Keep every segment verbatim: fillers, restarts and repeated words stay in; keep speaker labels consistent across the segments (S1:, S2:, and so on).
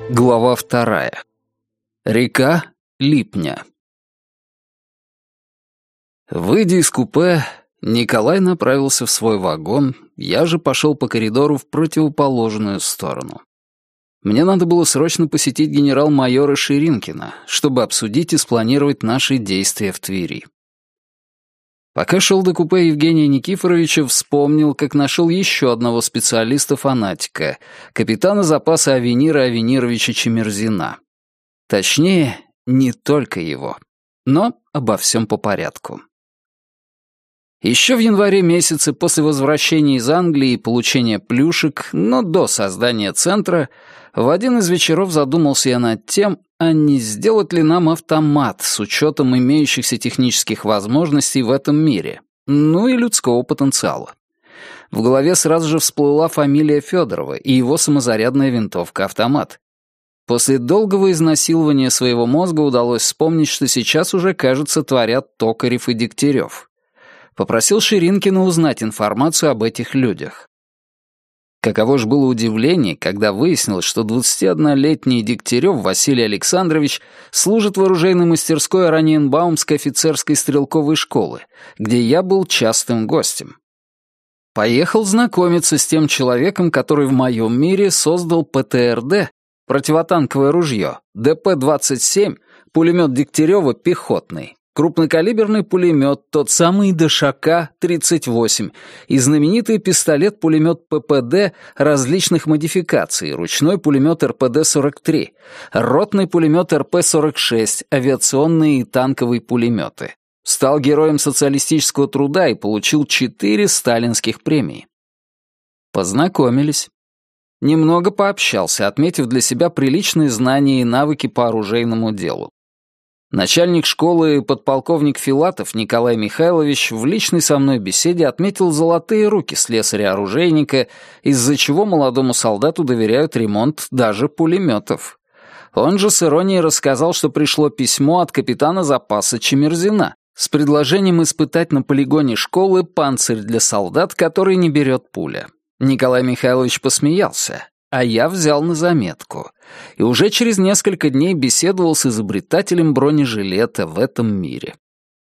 S1: Глава вторая. Река Липня. Выйдя из купе, Николай направился в свой вагон, я же пошел по коридору в противоположную сторону. Мне надо было срочно посетить генерал-майора Ширинкина, чтобы обсудить и спланировать наши действия в Твери. Пока шел до купе Евгения Никифоровича, вспомнил, как нашел еще одного специалиста-фанатика, капитана запаса Авенира Авенировича Чемерзина. Точнее, не только его, но обо всем по порядку. Еще в январе месяце после возвращения из Англии и получения плюшек, но до создания центра, в один из вечеров задумался я над тем, а не сделать ли нам автомат с учетом имеющихся технических возможностей в этом мире, ну и людского потенциала. В голове сразу же всплыла фамилия Федорова и его самозарядная винтовка-автомат. После долгого изнасилования своего мозга удалось вспомнить, что сейчас уже, кажется, творят Токарев и Дегтярев. Попросил Ширинкина узнать информацию об этих людях. Каково ж было удивление, когда выяснилось, что двадцатиоднолетний Дегтярев Василий Александрович служит в оружейной мастерской Ораниенбаумской офицерской стрелковой школы, где я был частым гостем. Поехал знакомиться с тем человеком, который в моем мире создал ПТРД, противотанковое ружье, ДП двадцать семь, пулемет Дегтярева пехотный, крупнокалиберный пулемет, тот самый ДШК тридцать восемь, и знаменитый пистолет-пулемет ППД различных модификаций, ручной пулемет РПД сорок три, ротный пулемет РП сорок шесть, авиационные и танковые пулеметы. Стал героем социалистического труда и получил четыре сталинских премии. Познакомились. Немного пообщался, отметив для себя приличные знания и навыки по оружейному делу. Начальник школы подполковник Филатов Николай Михайлович в личной со мной беседе отметил золотые руки слесаря-оружейника, из-за чего молодому солдату доверяют ремонт даже пулеметов. Он же с иронией рассказал, что пришло письмо от капитана запаса Чемерзина с предложением испытать на полигоне школы панцирь для солдат, который не берет пуля. Николай Михайлович посмеялся, а я взял на заметку, и уже через несколько дней беседовал с изобретателем бронежилета в этом мире.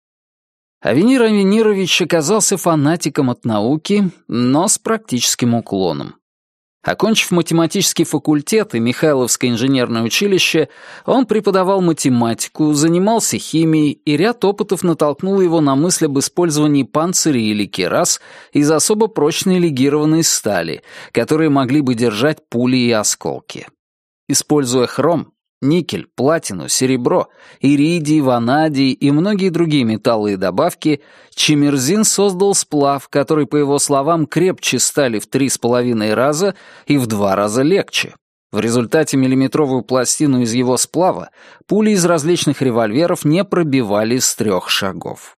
S1: Авенир Авенирович оказался фанатиком от науки, но с практическим уклоном. Окончив математический факультет и Михайловское инженерное училище, он преподавал математику, занимался химией, и ряд опытов натолкнул его на мысль об использовании панцирей или кирас из особо прочной легированной стали, которые могли бы держать пули и осколки. Используя хром, никель, платину, серебро, иридий, ванадий и многие другие металлы и добавки, Чемерзин создал сплав, который, по его словам, крепче стали в три с половиной раза и в два раза легче. В результате миллиметровую пластину из его сплава пули из различных револьверов не пробивали с трех шагов.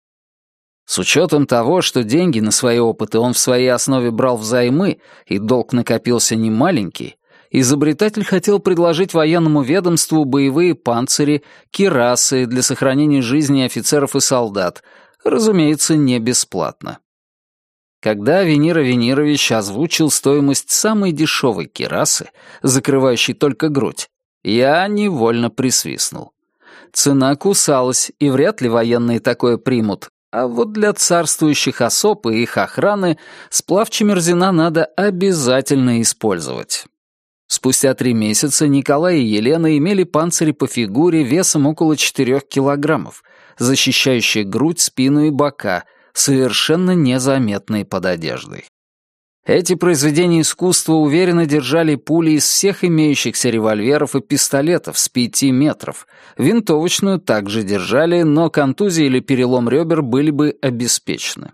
S1: С учетом того, что деньги на свои опыты он в своей основе брал взаймы, и долг накопился немаленький, изобретатель хотел предложить военному ведомству боевые панцири, кирасы для сохранения жизни офицеров и солдат, разумеется, не бесплатно. Когда Авенир Авенирович озвучил стоимость самой дешевой кирасы, закрывающей только грудь, я невольно присвистнул. Цена кусалась, и вряд ли военные такое примут, а вот для царствующих особ и их охраны сплав Чемерзина надо обязательно использовать. Спустя три месяца Николай и Елена имели панцири по фигуре весом около четырех килограммов, защищающие грудь, спину и бока, совершенно незаметные под одеждой. Эти произведения искусства уверенно держали пули из всех имеющихся револьверов и пистолетов с пяти метров. Винтовочную также держали, но контузия или перелом ребер были бы обеспечены.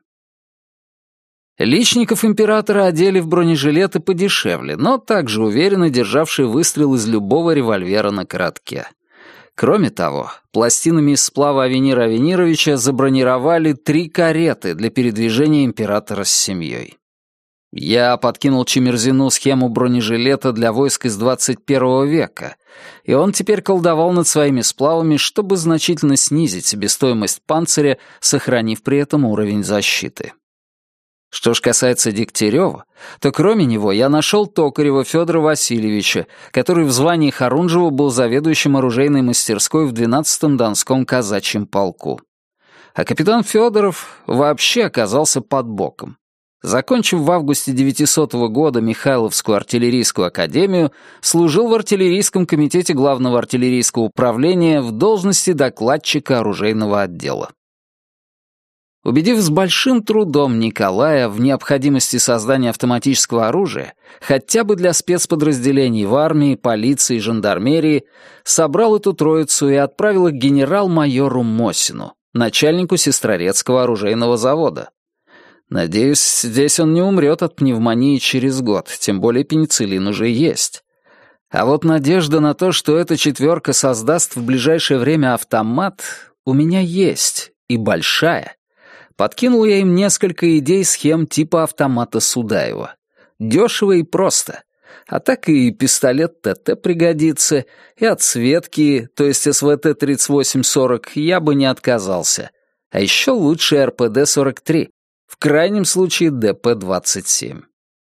S1: Личников императора одели в бронежилеты подешевле, но также уверенно державшие выстрел из любого револьвера на коротке. Кроме того, пластинами из сплава Авенира Авенировича забронировали три кареты для передвижения императора с семьей. Я подкинул Чемерзину схему бронежилета для войск из двадцать первого века, и он теперь колдовал над своими сплавами, чтобы значительно снизить себестоимость панциря, сохранив при этом уровень защиты. Что ж касается Дегтярева, то кроме него я нашел Токарева Федора Васильевича, который в звании Хорунжева был заведующим оружейной мастерской в двенадцатом Донском казачьем полку. А капитан Федоров вообще оказался под боком. Закончив в августе девятисотого года Михайловскую артиллерийскую академию, служил в артиллерийском комитете Главного артиллерийского управления в должности докладчика оружейного отдела. Убедив с большим трудом Николая в необходимости создания автоматического оружия, хотя бы для спецподразделений в армии, полиции и жандармерии, собрал эту троицу и отправил их к генерал-майору Мосину, начальнику Сестрорецкого оружейного завода. Надеюсь, здесь он не умрет от пневмонии через год, тем более пенициллин уже есть. А вот надежда на то, что эта четверка создаст в ближайшее время автомат, у меня есть, и большая. Подкинул я им несколько идей схем типа автомата Судаева. Дешево и просто. А так и пистолет ТТ пригодится, и от Светки, то есть СВТ тридцать восемь сорок, я бы не отказался. А еще лучше эр пэ дэ сорок три, в крайнем случае дэ пэ двадцать семь.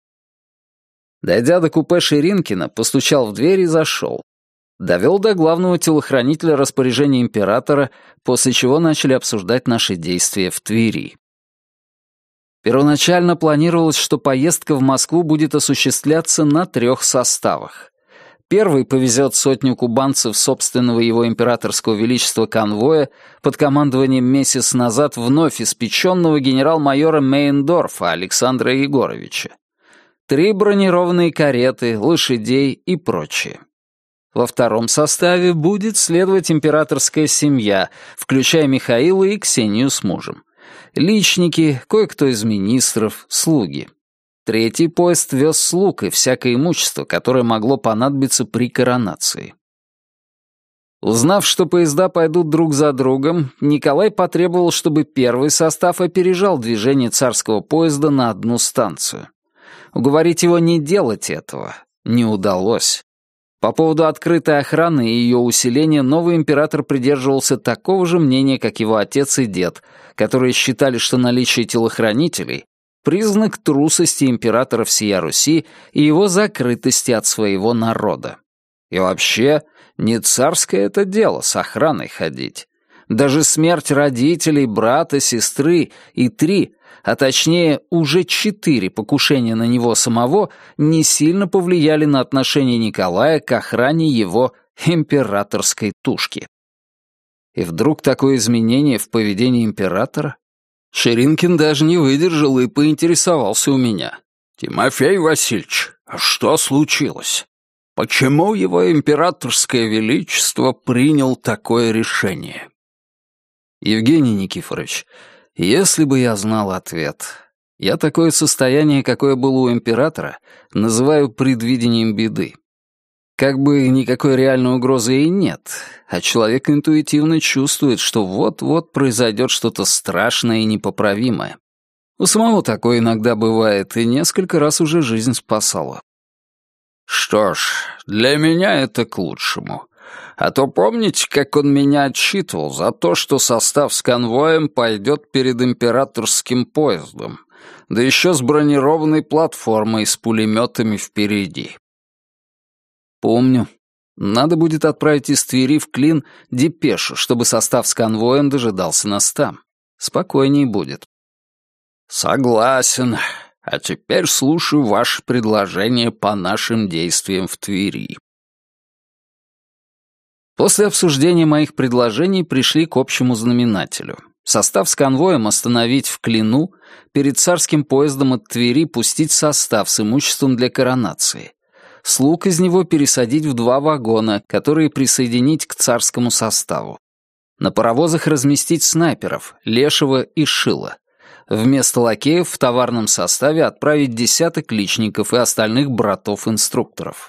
S1: Дойдя до купе Ширинкина, постучал в дверь и зашел. Довел до главного телохранителя распоряжения императора, после чего начали обсуждать наши действия в Твери. Первоначально планировалось, что поездка в Москву будет осуществляться на трех составах. Первый повезет сотню кубанцев собственного его императорского величества конвоя под командованием месяц назад вновь испеченного генерал-майора Мейндорфа Александра Егоровича. Три бронированные кареты, лошадей и прочее. Во втором составе будет следовать императорская семья, включая Михаила и Ксению с мужем. Личники, кое-кто из министров, слуги. Третий поезд вез слуг и всякое имущество, которое могло понадобиться при коронации. Узнав, что поезда пойдут друг за другом, Николай потребовал, чтобы первый состав опережал движение царского поезда на одну станцию. Уговорить его не делать этого не удалось. По поводу открытой охраны и ее усиления новый император придерживался такого же мнения, как его отец и дед, которые считали, что наличие телохранителей — признак трусости императора всея Руси и его закрытости от своего народа. И вообще, не царское это дело с охраной ходить. Даже смерть родителей, брата, сестры и три, а точнее уже четыре покушения на него самого не сильно повлияли на отношение Николая к охране его императорской тушки. И вдруг такое изменение в поведении императора? Ширинкин даже не выдержал и поинтересовался у меня. «Тимофей Васильевич, а что случилось? Почему его императорское величество принял такое решение?» «Евгений Никифорович, если бы я знал ответ. Я такое состояние, какое было у императора, называю предвидением беды. Как бы никакой реальной угрозы и нет, а человек интуитивно чувствует, что вот-вот произойдет что-то страшное и непоправимое. У самого такое иногда бывает, и несколько раз уже жизнь спасало. Что ж, для меня это к лучшему. А то помните, как он меня отчитывал за то, что состав с конвоем пойдет перед императорским поездом, да еще с бронированной платформой с пулеметами впереди. Помню. Надо будет отправить из Твери в Клин депешу, чтобы состав с конвоем дожидался нас там. Спокойней будет. Согласен. А теперь слушаю ваше предложение по нашим действиям в Твери. После обсуждения моих предложений пришли к общему знаменателю. Состав с конвоем остановить в Клину, перед царским поездом от Твери пустить состав с имуществом для коронации. Слуг из него пересадить в два вагона, которые присоединить к царскому составу. На паровозах разместить снайперов, Лешего и Шила. Вместо лакеев в товарном составе отправить десяток личников и остальных братов-инструкторов.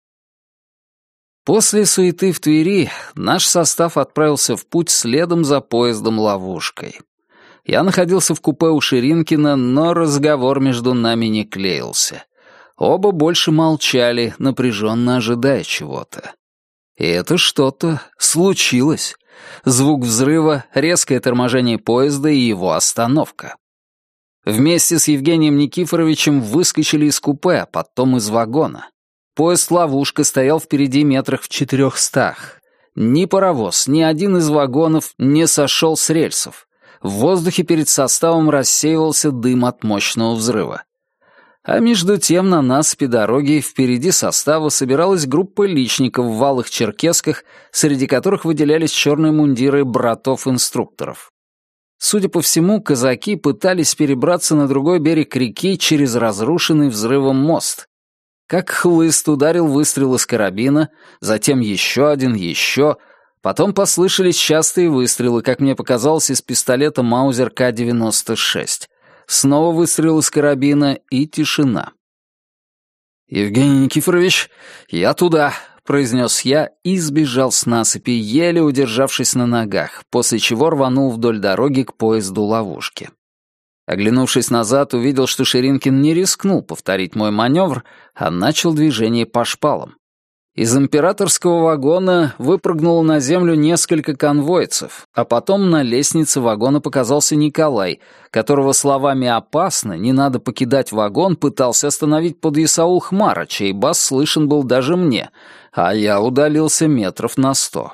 S1: После суеты в Твери наш состав отправился в путь следом за поездом-ловушкой. Я находился в купе у Ширинкина, но разговор между нами не клеился. Оба больше молчали, напряженно ожидая чего-то. И это что-то случилось. Звук взрыва, резкое торможение поезда и его остановка. Вместе с Евгением Никифоровичем выскочили из купе, а потом из вагона. Поезд-ловушка стоял впереди метрах в четырехстах. Ни паровоз, ни один из вагонов не сошел с рельсов. В воздухе перед составом рассеивался дым от мощного взрыва. А между тем на насыпи дороги впереди состава собиралась группа личников в алых черкесках, среди которых выделялись черные мундиры братов-инструкторов. Судя по всему, казаки пытались перебраться на другой берег реки через разрушенный взрывом мост. Как хлыст ударил выстрел из карабина, затем еще один, еще. Потом послышались частые выстрелы, как мне показалось, из пистолета Маузер Ка девяносто шесть. Снова выстрел из карабина и тишина. «Евгений Никифорович, я туда», — произнес я и сбежал с насыпи, еле удержавшись на ногах, после чего рванул вдоль дороги к поезду-ловушке. Оглянувшись назад, увидел, что Ширинкин не рискнул повторить мой маневр, а начал движение по шпалам. Из императорского вагона выпрыгнуло на землю несколько конвойцев, а потом на лестнице вагона показался Николай, которого словами «опасно, не надо покидать вагон» пытался остановить подъясаул Хмара, чей бас слышен был даже мне, а я удалился метров на сто.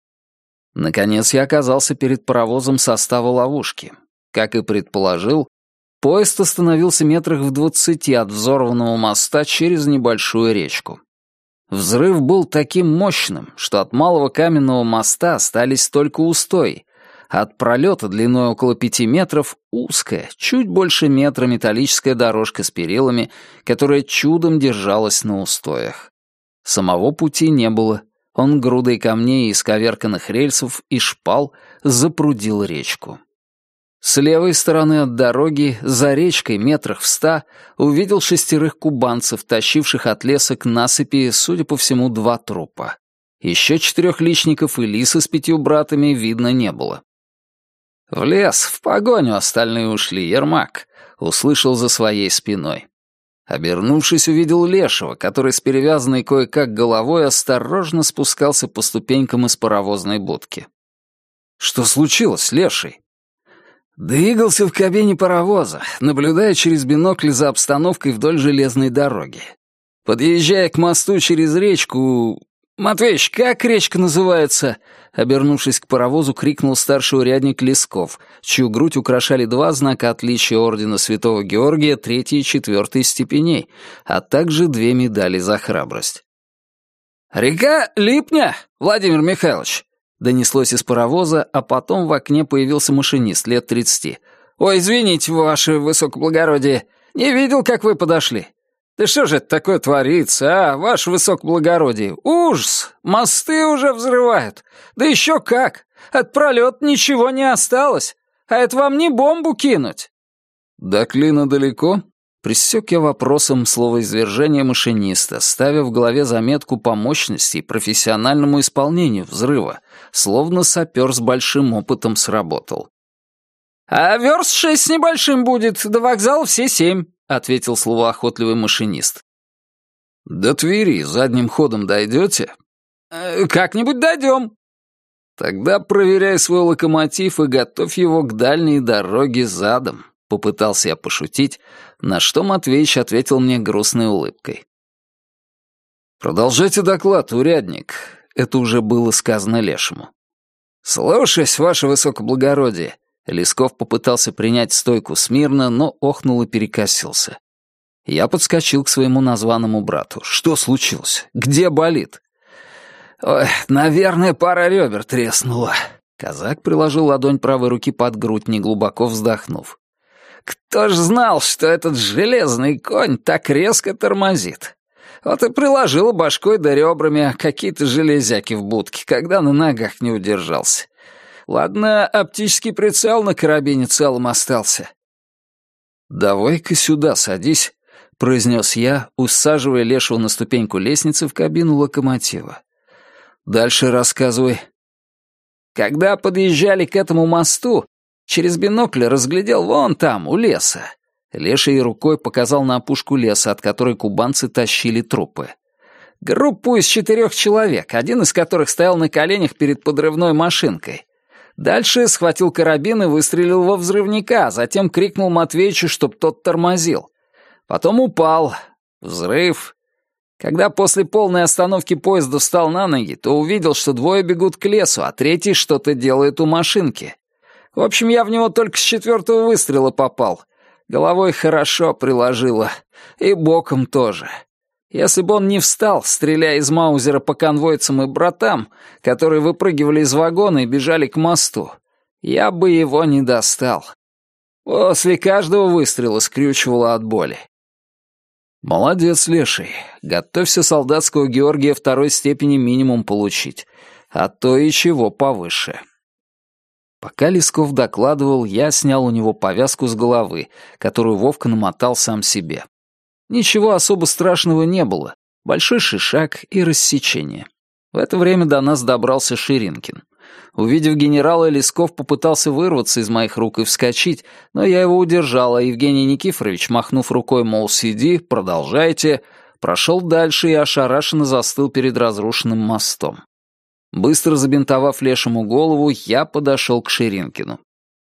S1: Наконец я оказался перед паровозом состава ловушки. Как и предположил, поезд остановился метрах в двадцати от взорванного моста через небольшую речку. Взрыв был таким мощным, что от малого каменного моста остались только устои. От пролета длиной около пяти метров узкая, чуть больше метра металлическая дорожка с перилами, которая чудом держалась на устоях. Самого пути не было. Он грудой камней и исковерканных рельсов и шпал запрудил речку. С левой стороны от дороги, за речкой метрах в ста, увидел шестерых кубанцев, тащивших от леса к насыпи, судя по всему, два трупа. Еще четырех личников и лиса с пятью братами видно не было. «В лес, в погоню остальные ушли, Ермак», — услышал за своей спиной. Обернувшись, увидел Лешего, который с перевязанной кое-как головой осторожно спускался по ступенькам из паровозной будки. «Что случилось, Леший?» Двигался в кабине паровоза, наблюдая через бинокль за обстановкой вдоль железной дороги. Подъезжая к мосту через речку... «Матвеич, как речка называется?» Обернувшись к паровозу, крикнул старший урядник Лесков, чью грудь украшали два знака отличия ордена Святого Георгия третьей и четвертой степеней, а также две медали за храбрость. «Река Липня, Владимир Михайлович!» Донеслось из паровоза, а потом в окне появился машинист лет тридцати. «Ой, извините, ваше высокоблагородие, не видел, как вы подошли. Да что же это такое творится, а, ваше высокоблагородие? Ужас! Мосты уже взрывают. Да еще как! От пролета ничего не осталось. А это вам не бомбу кинуть?» «До клина далеко?» Пресек я вопросом словоизвержения машиниста, ставя в голове заметку по мощности и профессиональному исполнению взрыва, словно сапер с большим опытом сработал. «А верст шесть с небольшим будет, до вокзала все семь», — ответил словоохотливый машинист. «До Твери задним ходом дойдете?» э, «Как-нибудь дойдем». «Тогда проверяй свой локомотив и готовь его к дальней дороге задом», — попытался я пошутить, на что Матвеич ответил мне грустной улыбкой. «Продолжайте доклад, урядник», — это уже было сказано Лешему. «Слушаюсь, ваше высокоблагородие». Лесков попытался принять стойку смирно, но охнул и перекосился. Я подскочил к своему названному брату. «Что случилось? Где болит?» «Ой, наверное, пара ребер треснула». Казак приложил ладонь правой руки под грудь, неглубоко вздохнув. «Кто ж знал, что этот железный конь так резко тормозит? Вот и приложила башкой да ребрами какие-то железяки в будке, когда на ногах не удержался. Ладно, оптический прицел на карабине целым остался». «Давай-ка сюда садись», — произнес я, усаживая Лешего на ступеньку лестницы в кабину локомотива. «Дальше рассказывай». «Когда подъезжали к этому мосту, через бинокль разглядел вон там, у леса». Леший рукой показал на опушку леса, от которой кубанцы тащили трупы. «Группу из четырех человек, один из которых стоял на коленях перед подрывной машинкой. Дальше схватил карабин и выстрелил во взрывника, затем крикнул Матвеичу, чтоб тот тормозил. Потом упал. Взрыв. Когда после полной остановки поезда встал на ноги, то увидел, что двое бегут к лесу, а третий что-то делает у машинки. В общем, я в него только с четвертого выстрела попал. Головой хорошо приложило. И боком тоже. Если бы он не встал, стреляя из маузера по конвойцам и братам, которые выпрыгивали из вагона и бежали к мосту, я бы его не достал. После каждого выстрела скрючивало от боли. «Молодец, Леший. Готовься солдатского Георгия второй степени минимум получить, а то и чего повыше». Пока Лесков докладывал, я снял у него повязку с головы, которую Вовка намотал сам себе. Ничего особо страшного не было. Большой шишак и рассечение. В это время до нас добрался Ширинкин. Увидев генерала, Лесков попытался вырваться из моих рук и вскочить, но я его удержал, а Евгений Никифорович, махнув рукой, мол, сиди, продолжайте, прошел дальше и ошарашенно застыл перед разрушенным мостом. Быстро забинтовав Лешему голову, я подошел к Ширинкину.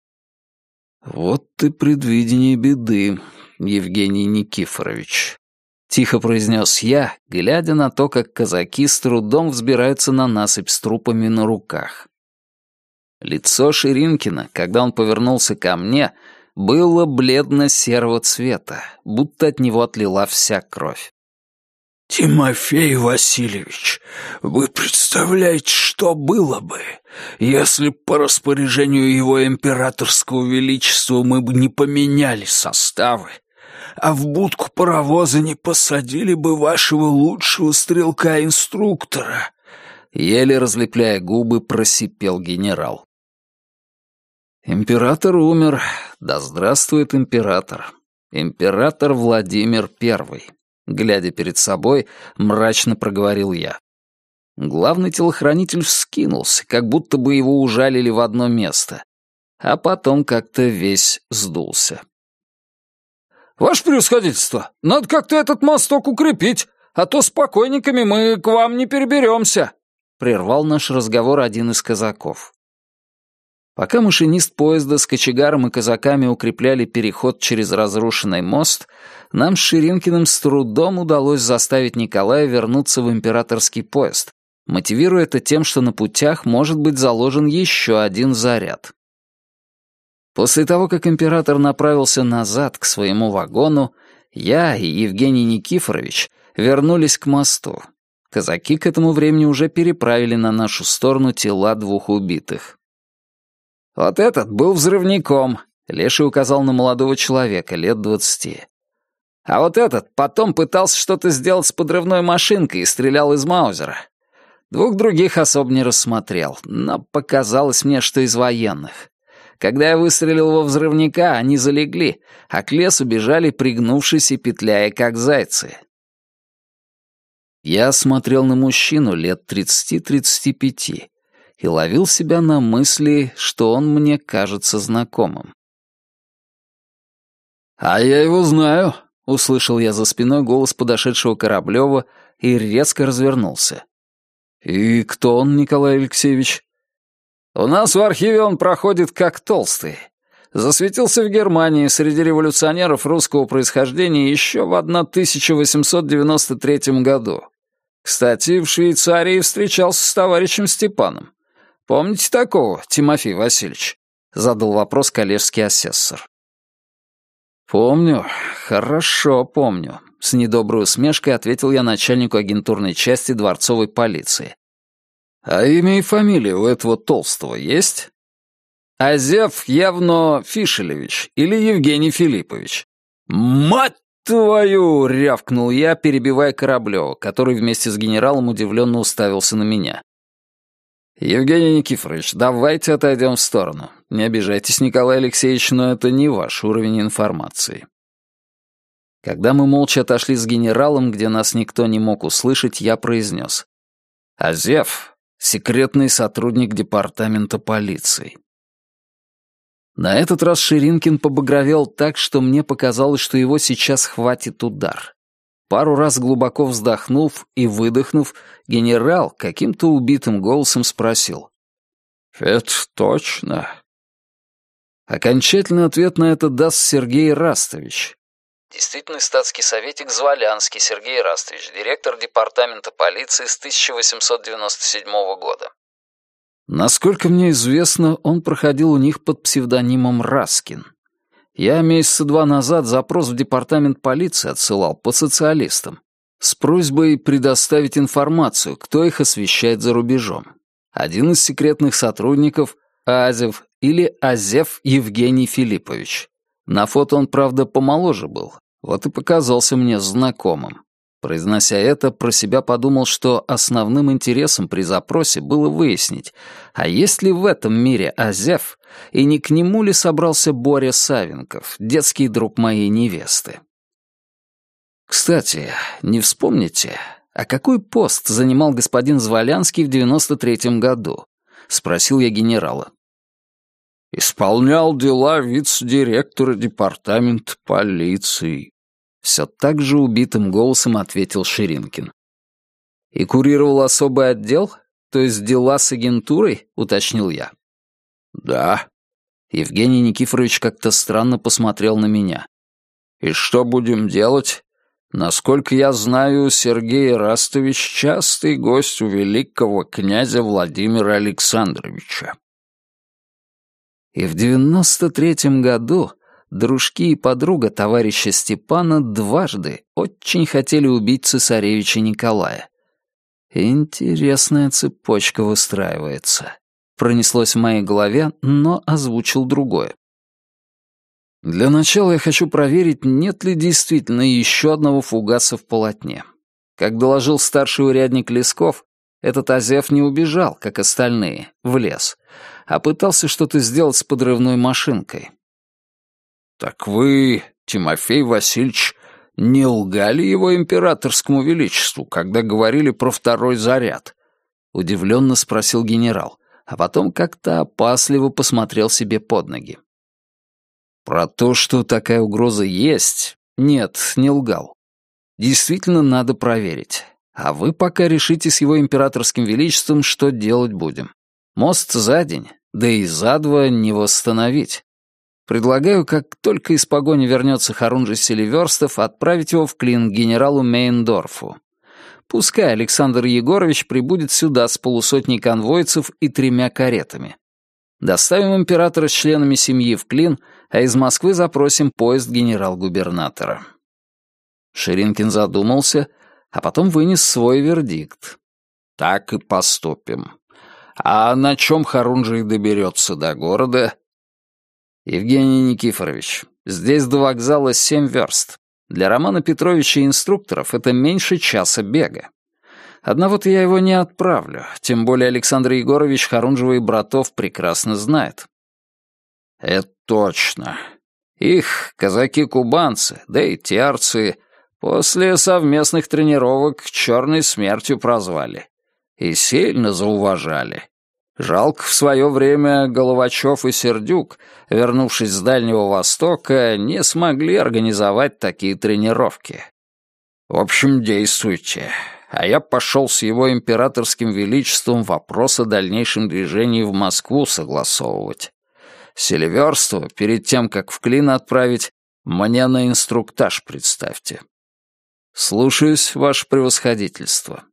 S1: «Вот ты предвидение беды, Евгений Никифорович», — тихо произнес я, глядя на то, как казаки с трудом взбираются на насыпь с трупами на руках. Лицо Ширинкина, когда он повернулся ко мне, было бледно-серого цвета, будто от него отлила вся кровь.
S2: «Тимофей Васильевич, вы представляете, что было бы, если б по распоряжению его императорского величества мы бы не поменяли составы, а в будку паровоза не посадили бы вашего лучшего стрелка-инструктора?»
S1: Еле разлепляя губы, просипел генерал. «Император умер. Да здравствует император. Император Владимир Первый». Глядя перед собой, мрачно проговорил я. Главный телохранитель вскинулся, как будто бы его ужалили в одно место, а потом как-то весь сдулся. «Ваше превосходительство, надо как-то этот мосток укрепить, а то с покойниками мы к вам не переберемся», — прервал наш разговор один из казаков. Пока машинист поезда с кочегаром и казаками укрепляли переход через разрушенный мост, нам с Ширинкиным с трудом удалось заставить Николая вернуться в императорский поезд, мотивируя это тем, что на путях может быть заложен еще один заряд. После того, как император направился назад к своему вагону, я и Евгений Никифорович вернулись к мосту. Казаки к этому времени уже переправили на нашу сторону тела двух убитых. «Вот этот был взрывником», — Леший указал на молодого человека, лет двадцати. «А вот этот потом пытался что-то сделать с подрывной машинкой и стрелял из маузера. Двух других особо не рассмотрел, но показалось мне, что из военных. Когда я выстрелил во взрывника, они залегли, а к лесу бежали, пригнувшись и петляя, как зайцы». Я смотрел на мужчину лет тридцати-тридцати пяти и ловил себя на мысли, что он мне кажется знакомым. «А я его знаю», — услышал я за спиной голос подошедшего Кораблёва и резко развернулся. «И кто он, Николай Алексеевич?» «У нас в архиве он проходит как Толстый. Засветился в Германии среди революционеров русского происхождения еще в тысяча восемьсот девяносто третьем году. Кстати, в Швейцарии встречался с товарищем Степаном. Помните такого, Тимофей Васильевич?» — задал вопрос коллежский асессор. «Помню, хорошо помню», — с недоброй усмешкой ответил я начальнику агентурной части дворцовой полиции. «А имя и фамилия у этого Толстого есть?» «Азеф Явно Фишелевич или Евгений Филиппович». «Мать твою!» — рявкнул я, перебивая Кораблёва, который вместе с генералом удивленно уставился на меня. «Евгений Никифорович, давайте отойдем в сторону. Не обижайтесь, Николай Алексеевич, но это не ваш уровень информации». Когда мы молча отошли с генералом, где нас никто не мог услышать, я произнес. «Азеф — секретный сотрудник департамента полиции». На этот раз Ширинкин побагровел так, что мне показалось, что его сейчас хватит удар. Пару раз глубоко вздохнув и выдохнув, генерал каким-то убитым голосом спросил.
S2: Это точно.
S1: Окончательный ответ на это даст Сергей Растович. Действительный статский советник Зволянский Сергей Растович, директор департамента полиции с тысяча восемьсот девяносто седьмого года. Насколько мне известно, он проходил у них под псевдонимом Раскин. Я месяца два назад запрос в департамент полиции отсылал по социалистам с просьбой предоставить информацию, кто их освещает за рубежом. Один из секретных сотрудников — Азев или Азев Евгений Филиппович. На фото он, правда, помоложе был, вот и показался мне знакомым. Произнося это, про себя подумал, что основным интересом при запросе было выяснить, а есть ли в этом мире Азев, и не к нему ли собрался Боря Савенков, детский друг моей невесты. Кстати, не вспомните, а какой пост занимал господин Зволянский в девяносто третьем году? Спросил я генерала.
S2: Исполнял дела вице-директора департамента полиции.
S1: Все так же убитым голосом ответил Ширинкин. И курировал особый отдел? То есть дела с агентурой? Уточнил я.
S2: Да.
S1: Евгений Никифорович как-то странно посмотрел на меня.
S2: И что будем делать? Насколько я знаю, Сергей Растович — частый гость у великого князя Владимира Александровича.
S1: И в девяносто третьем году дружки и подруга товарища Степана дважды очень хотели убить цесаревича Николая. Интересная цепочка выстраивается. Пронеслось в моей голове, но озвучил другое. Для начала я хочу проверить, нет ли действительно еще одного фугаса в полотне. Как доложил старший урядник Лесков, этот Азев не убежал, как остальные, в лес, а пытался что-то сделать с подрывной машинкой.
S2: «Так вы, Тимофей Васильевич, не лгали его императорскому величеству, когда говорили про второй заряд?»
S1: — удивленно спросил генерал, а потом как-то опасливо посмотрел себе под ноги. Про то, что такая угроза есть, нет, не лгал. Действительно надо проверить. А вы пока решите с его императорским величеством, что делать будем. Мост за день, да и за два не восстановить. Предлагаю, как только из погони вернется Хорунжий Селиверстов, отправить его в Клин к генералу Мейндорфу. Пускай Александр Егорович прибудет сюда с полусотней конвойцев и тремя каретами. Доставим императора с членами семьи в Клин, а из Москвы запросим поезд генерал-губернатора». Ширинкин задумался, а потом вынес свой вердикт.
S2: «Так и поступим. А на чем Хорунжий доберется до города?»
S1: «Евгений Никифорович, здесь до вокзала семь верст. Для Романа Петровича и инструкторов это меньше часа бега. Одного-то я его не отправлю, тем более Александр Егорович Хорунжева и братов прекрасно знает».
S2: «Это точно.
S1: Их казаки-кубанцы, да и терцы, после совместных тренировок черной смертью прозвали. И сильно зауважали. Жалко, в свое время Головачев и Сердюк, вернувшись с Дальнего Востока, не смогли организовать такие тренировки. В общем, действуйте. А я пошел с его императорским величеством вопрос о дальнейшем движении в Москву согласовывать. Селиверстова, перед тем, как в Клин отправить, мне на инструктаж представьте. Слушаюсь, ваше превосходительство».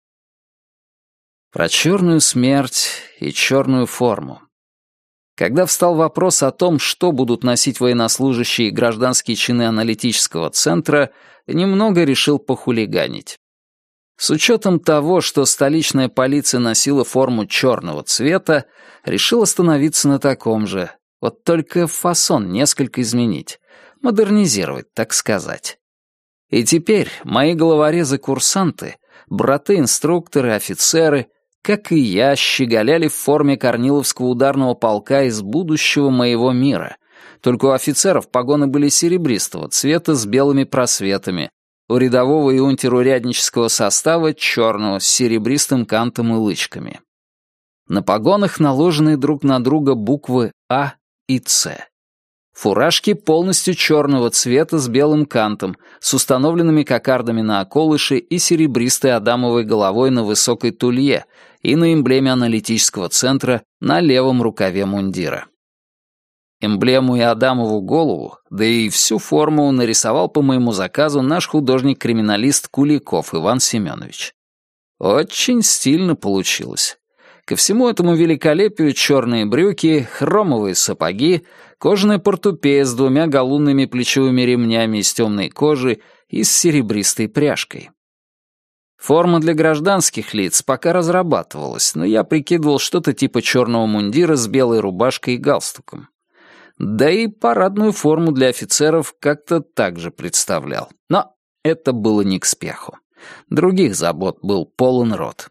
S1: Про черную смерть и черную форму. Когда встал вопрос о том, что будут носить военнослужащие и гражданские чины аналитического центра, немного решил похулиганить. С учетом того, что столичная полиция носила форму черного цвета, решил остановиться на таком же, вот только фасон несколько изменить, модернизировать, так сказать. И теперь мои головорезы-курсанты, браты-инструкторы, офицеры, как и я, щеголяли в форме Корниловского ударного полка из будущего моего мира. Только у офицеров погоны были серебристого цвета с белыми просветами, у рядового и унтеруряднического состава черного с серебристым кантом и лычками. На погонах наложены друг на друга буквы А и Ц. Фуражки полностью черного цвета с белым кантом, с установленными кокардами на околыше и серебристой адамовой головой на высокой тулье и на эмблеме аналитического центра на левом рукаве мундира. Эмблему и адамову голову, да и всю форму нарисовал по моему заказу наш художник-криминалист Куликов Иван Семенович. Очень стильно получилось. Ко всему этому великолепию черные брюки, хромовые сапоги, кожаная портупея с двумя галунными плечевыми ремнями из темной кожи и с серебристой пряжкой. Форма для гражданских лиц пока разрабатывалась, но я прикидывал что-то типа черного мундира с белой рубашкой и галстуком. Да и парадную форму для офицеров как-то так же представлял. Но это было не к спеху. Других забот был полон рот.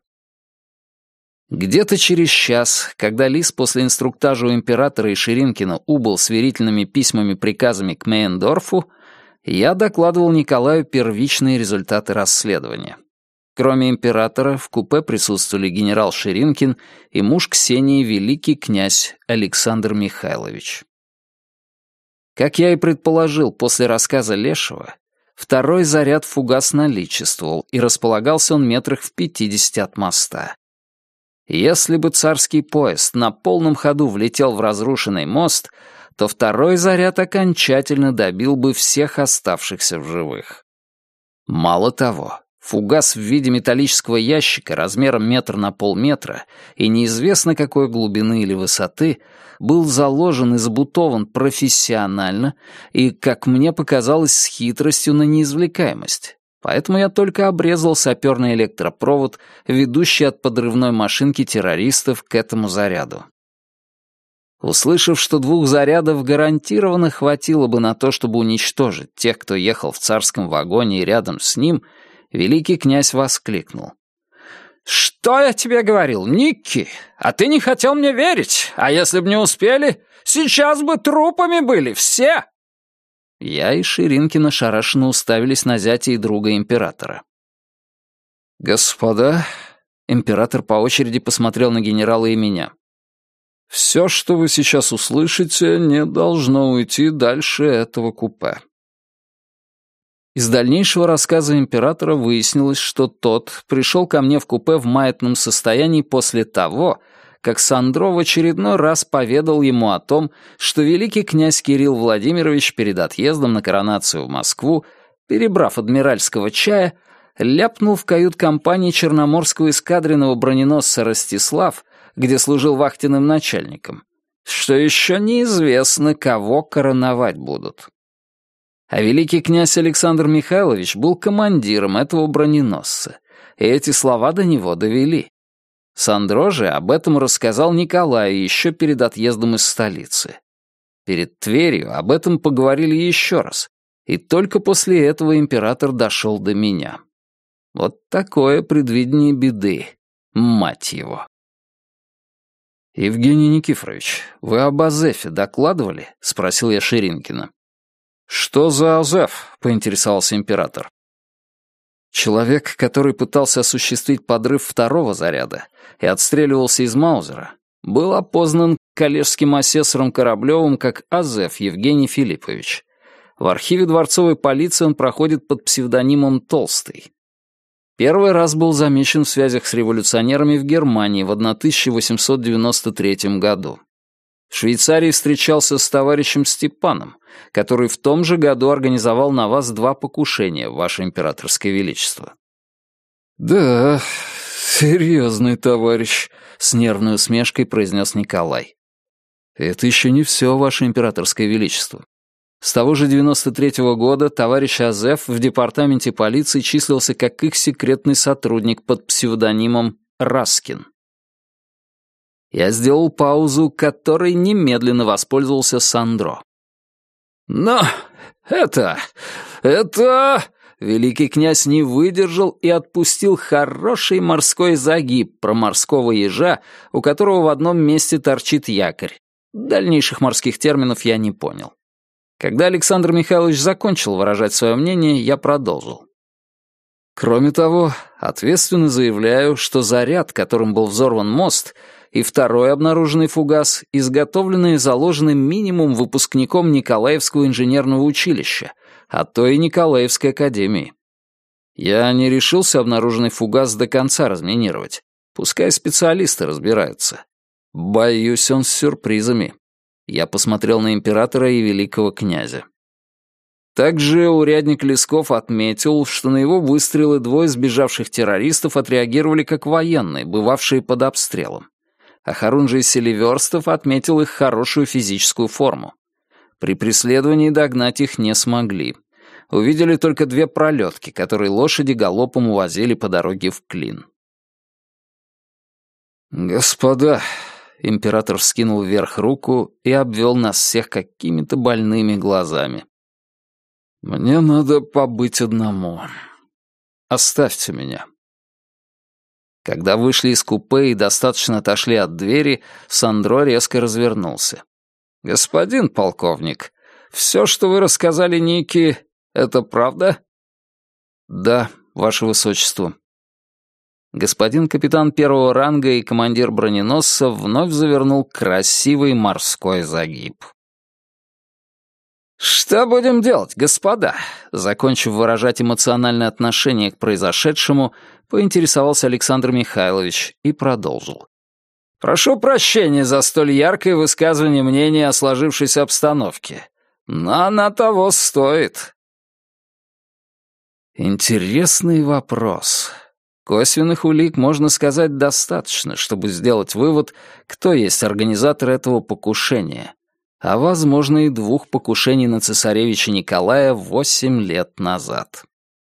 S1: Где-то через час, когда Лис после инструктажа у императора и Ширинкина убыл с верительными письмами-приказами к Мейендорфу, я докладывал Николаю первичные результаты расследования. Кроме императора, в купе присутствовали генерал Ширинкин и муж Ксении великий князь Александр Михайлович. Как я и предположил после рассказа Лешего, второй заряд фугас наличествовал, и располагался он метрах в пятидесяти от моста. Если бы царский поезд на полном ходу влетел в разрушенный мост, то второй заряд окончательно добил бы всех оставшихся в живых. Мало того, фугас в виде металлического ящика размером метр на полметра и неизвестно какой глубины или высоты был заложен и забутован профессионально и, как мне показалось, с хитростью на неизвлекаемость. Поэтому я только обрезал саперный электропровод, ведущий от подрывной машинки террористов к этому заряду. Услышав, что двух зарядов гарантированно хватило бы на то, чтобы уничтожить тех, кто ехал в царском вагоне и рядом с ним, великий князь воскликнул. «Что я тебе говорил, Никки? А ты не хотел мне верить. А если б не успели, сейчас бы трупами были все!» Я и Ширинкин ошарашенно уставились на зятя и друга императора. «Господа», — император по очереди посмотрел на генерала и меня, «все, что вы сейчас услышите, не должно уйти дальше этого купе». Из дальнейшего рассказа императора выяснилось, что тот пришел ко мне в купе в маятном состоянии после того, как Сандро в очередной раз поведал ему о том, что великий князь Кирилл Владимирович перед отъездом на коронацию в Москву, перебрав адмиральского чая, ляпнул в кают-компании черноморского эскадренного броненосца «Ростислав», где служил вахтенным начальником, что еще неизвестно, кого короновать будут. А великий князь Александр Михайлович был командиром этого броненосца, и эти слова до него довели. Сандро же об этом рассказал Николаю еще перед отъездом из столицы. Перед Тверью об этом поговорили еще раз, и только после этого император дошел до меня. Вот такое предвидение беды, мать его. «Евгений Никифорович, вы об Азефе докладывали?» — спросил я Ширинкина. «Что за Азеф?» — поинтересовался император. Человек, который пытался осуществить подрыв второго заряда и отстреливался из Маузера, был опознан коллежским асессором Кораблевым как Азеф Евгений Филиппович. В архиве дворцовой полиции он проходит под псевдонимом Толстый. Первый раз был замечен в связях с революционерами в Германии в тысяча восемьсот девяносто третьем году. В Швейцарии встречался с товарищем Степаном, который в том же году организовал на вас два покушения, ваше императорское величество». «Да, серьезный товарищ», — с нервной усмешкой произнес Николай. «Это еще не все, ваше императорское величество. С того же девяносто третьего года товарищ Азеф в департаменте полиции числился как их секретный сотрудник под псевдонимом Раскин». Я сделал паузу, которой немедленно воспользовался Сандро. «Но это... это...» Великий князь не выдержал и отпустил хороший морской загиб про морского ежа, у которого в одном месте торчит якорь. Дальнейших морских терминов я не понял. Когда Александр Михайлович закончил выражать свое мнение, я продолжил. Кроме того, ответственно заявляю, что заряд, которым был взорван мост, и второй обнаруженный фугас, изготовленный и заложенный минимум выпускником Николаевского инженерного училища, а то и Николаевской академии. Я не решился обнаруженный фугас до конца разминировать. Пускай специалисты разбираются. Боюсь, он с сюрпризами. Я посмотрел на императора и великого князя. Также урядник Лесков отметил, что на его выстрелы двое сбежавших террористов отреагировали как военные, бывавшие под обстрелом. А Хорунжий Селиверстов отметил их хорошую физическую форму. При преследовании догнать их не смогли. Увидели только две пролетки, которые лошади галопом увозили по дороге в Клин. «Господа», — император вскинул вверх руку и обвел нас всех какими-то больными глазами. «Мне надо побыть одному. Оставьте меня». Когда вышли из купе и достаточно отошли от двери, Сандро резко развернулся. «Господин полковник, все, что вы рассказали Нике, это правда?» «Да, ваше высочество». Господин капитан первого ранга и командир броненосца вновь завернул красивый морской загиб. «Что будем делать, господа?» Закончив выражать эмоциональное отношение к произошедшему, поинтересовался Александр Михайлович и продолжил. «Прошу прощения за столь яркое высказывание мнения о сложившейся обстановке, но она того стоит». Интересный вопрос. Косвенных улик, можно сказать, достаточно, чтобы сделать вывод, кто есть организатор этого покушения, а, возможно, и двух покушений на цесаревича Николая восемь лет назад.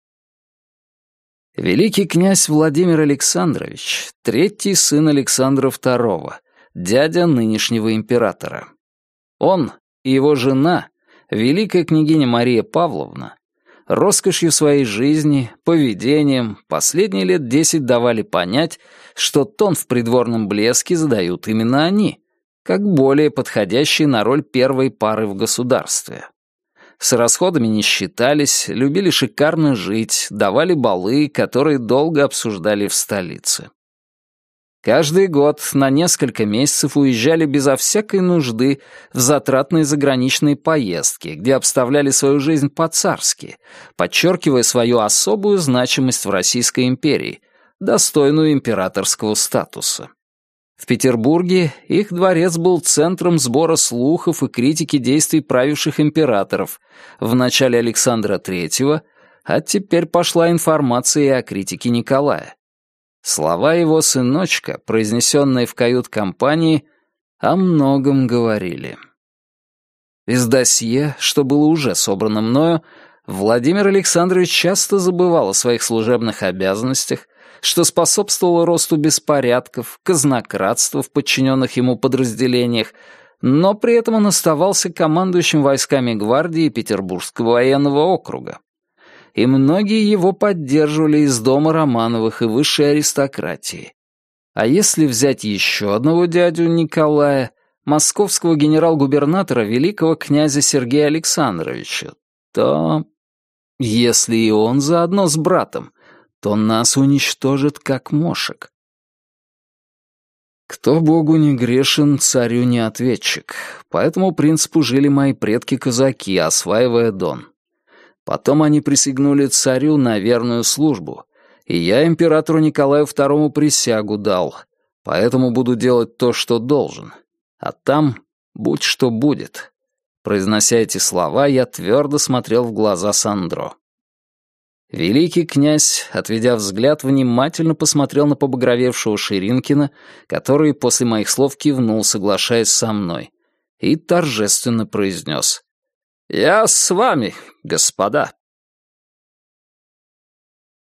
S1: Великий князь Владимир Александрович, третий сын Александра второго, дядя нынешнего императора. Он и его жена, великая княгиня Мария Павловна, роскошью своей жизни, поведением последние лет десять давали понять, что тон в придворном блеске задают именно они, как более подходящие на роль первой пары в государстве. С расходами не считались, любили шикарно жить, давали балы, которые долго обсуждали в столице. Каждый год на несколько месяцев уезжали безо всякой нужды в затратные заграничные поездки, где обставляли свою жизнь по-царски, подчеркивая свою особую значимость в Российской империи, достойную императорского статуса. В Петербурге их дворец был центром сбора слухов и критики действий правивших императоров, в начале Александра третьего, а теперь пошла информация и о критике Николая. Слова его сыночка, произнесенные в кают-компании, о многом говорили. Из досье, что было уже собрано мною, Владимир Александрович часто забывал о своих служебных обязанностях, что способствовало росту беспорядков, казнократства в подчиненных ему подразделениях, но при этом он оставался командующим войсками гвардии Петербургского военного округа. И многие его поддерживали из дома Романовых и высшей аристократии. А если взять еще одного дядю Николая, московского генерал-губернатора великого князя Сергея Александровича, то, если и он заодно с братом, то нас уничтожит как мошек. Кто Богу не грешен, царю не ответчик. По этому принципу жили мои предки-казаки, осваивая Дон. Потом они присягнули царю на верную службу, и я императору Николаю второму присягу дал, поэтому буду делать то, что должен. А там будь что будет. Произнося эти слова, я твердо смотрел в глаза Сандро. Великий князь, отведя взгляд, внимательно посмотрел на побагровевшего Ширинкина, который после моих слов кивнул, соглашаясь со мной, и торжественно произнес: «Я с вами, господа».